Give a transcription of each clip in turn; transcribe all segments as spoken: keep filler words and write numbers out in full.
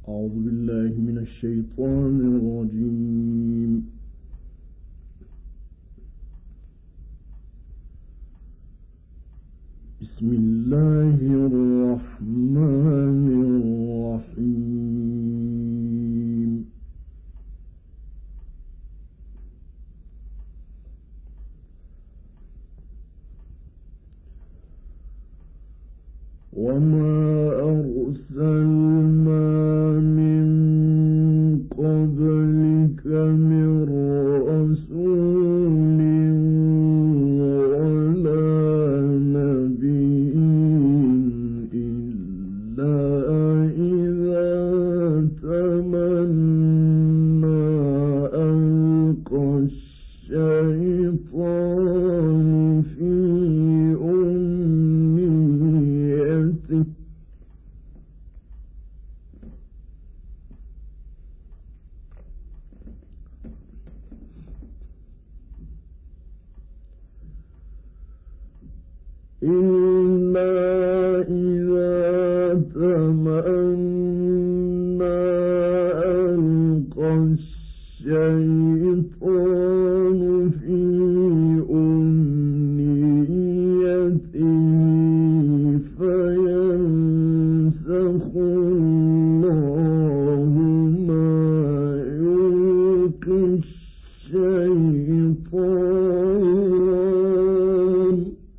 أعوذ بالله من الشيطان الرجيم. بسم الله الرحمن الرحيم. وما أرسلنا من قبلك من رسول ولا نبي إلا إذا تمنى ألقى الشيطان في أمنيته إلا إذا تمنى ألقى الشيطان في أمنيته فينسخ الله ما يلقي الشيطان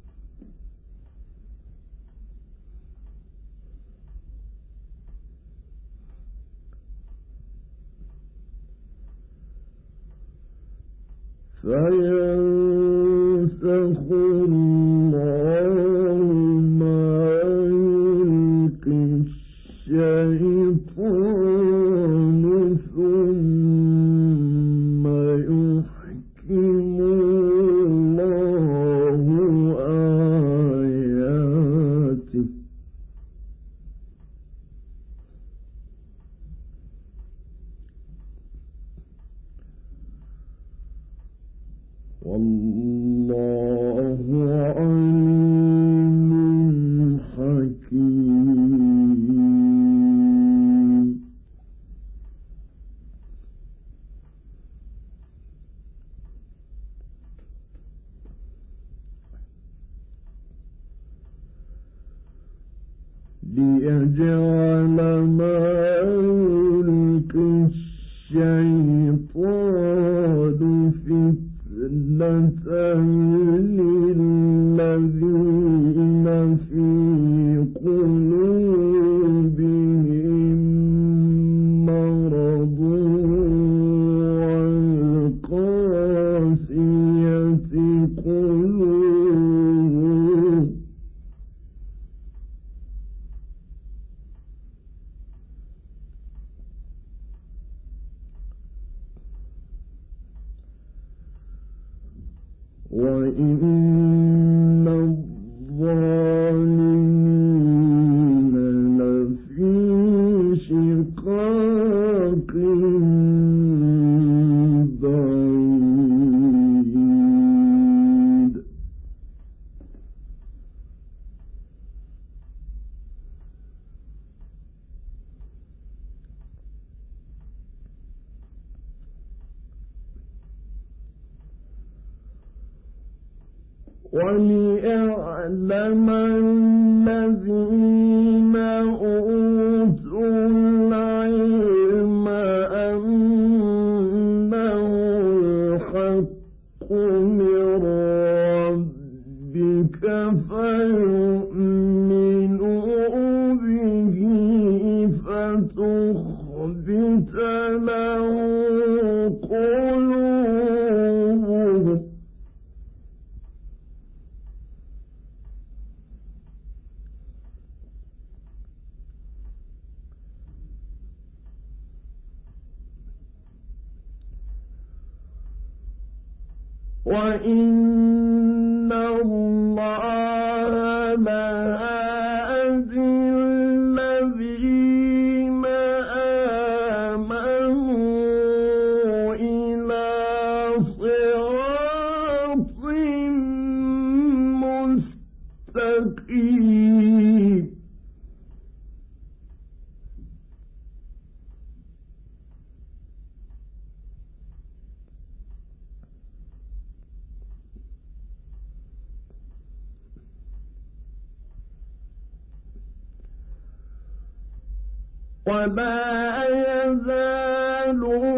فينسخ الله ما يلقي الشيطان ثم يحكم الله آياته والله عليم حكيم. ليجعل ما يلقي الشيطان فتنة للذين في قلوبهم مرض والقاسية قلوبهم وإن الظالمين لفي شقاق بعيد. وليعلم الذين أوتوا العلم أنه الحق من ربك فيؤمنوا به فتخبت له قلوبهم وإن الله لهادي الذين آمنوا إلى صراط مستقيم. ولا يزال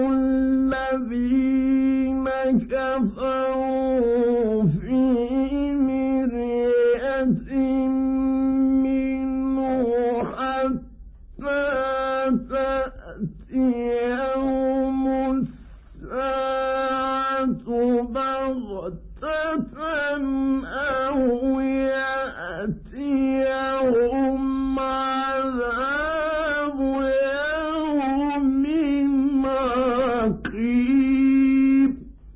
الذين كفروا في مرية منه حتى تأتيهم الساعة بغتة أو يأتيهم عذاب يوم عقيم.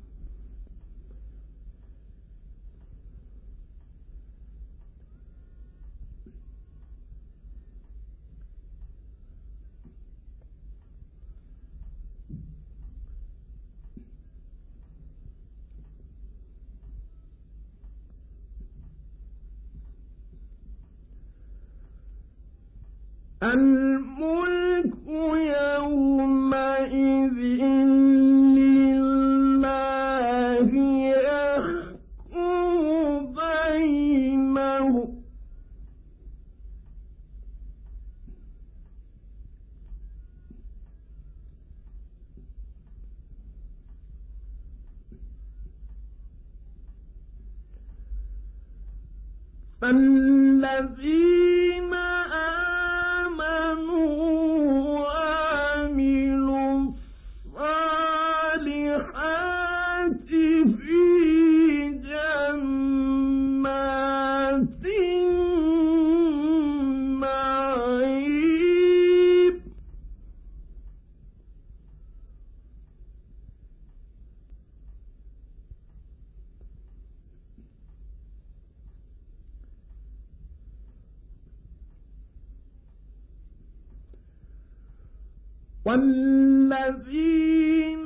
الملك يومئذ لله يحكم بينهم فالذين آمنوا وعملوا الصالحات في جنات النعيم. والذين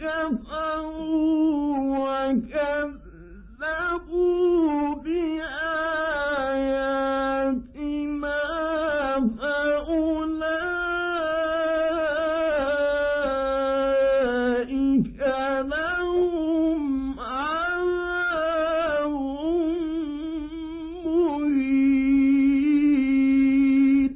كفروا وكذبوا بآياتنا فأولئك لهم عذاب مهين.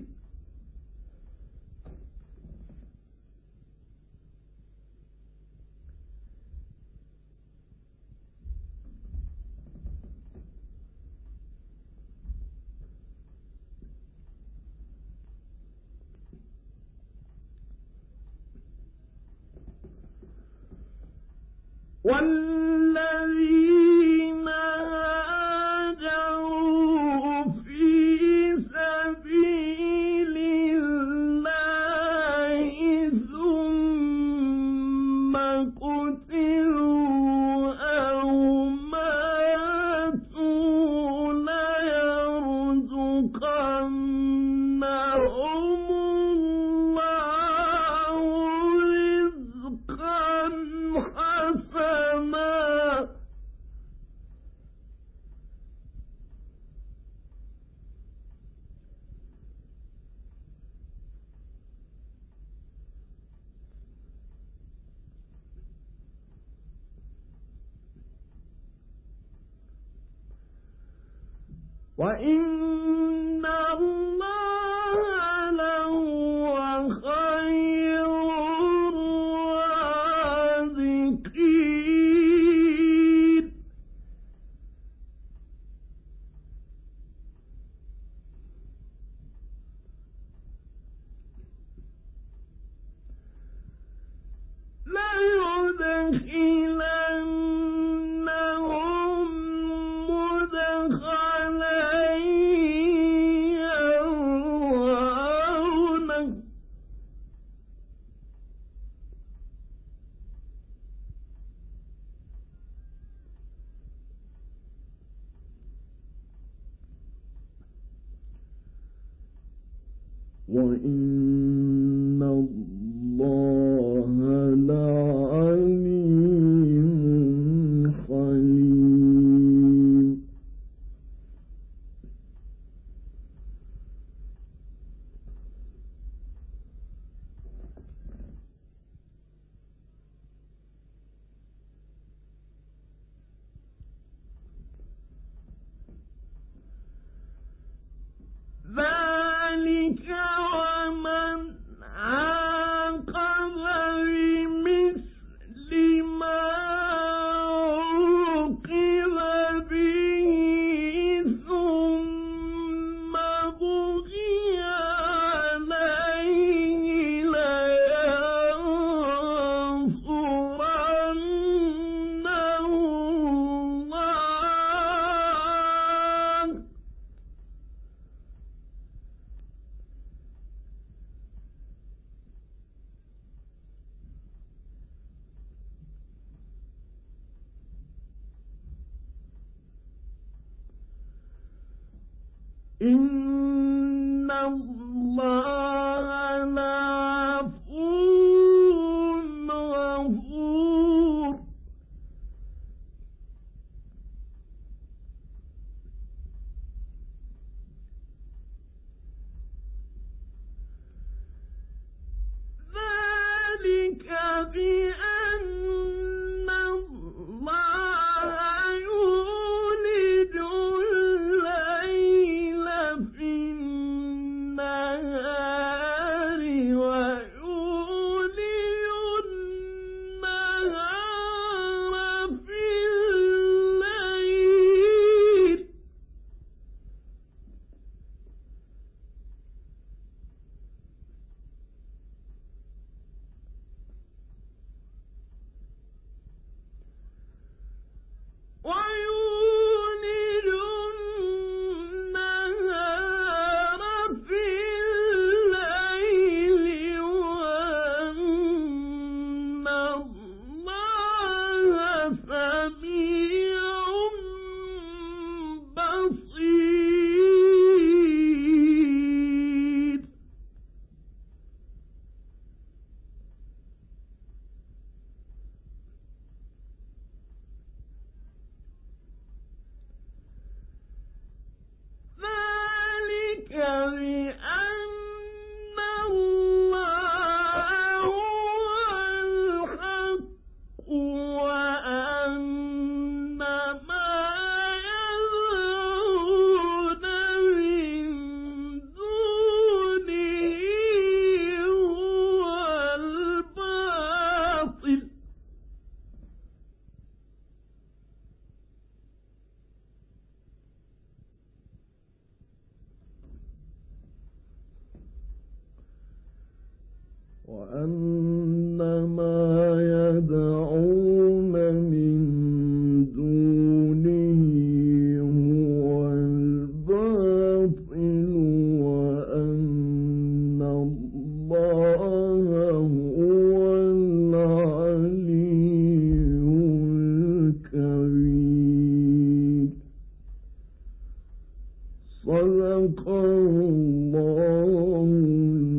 والذين هاجروا في سبيل الله ثم قتلوا أو ماتوا ليرزقنهم الله رزقا حسنا. وإن الله لهو خير الرازقين. ليدخلنهم مدخلا يرضونه وإن الله لعليم حليم. ذلك وما إن الله لعفو غفور ذلك بأن الله يولج الليل في النهار ويولج النهار في الليل ويولج النهار في الليل وأن الله سميع بصير ذلك بأن الله هو الحق وأن ما يدعون من دونه هو الباطل وأن ما يدعون من دونه هو الباطل وأن الله هو العلي الكبير صدق الله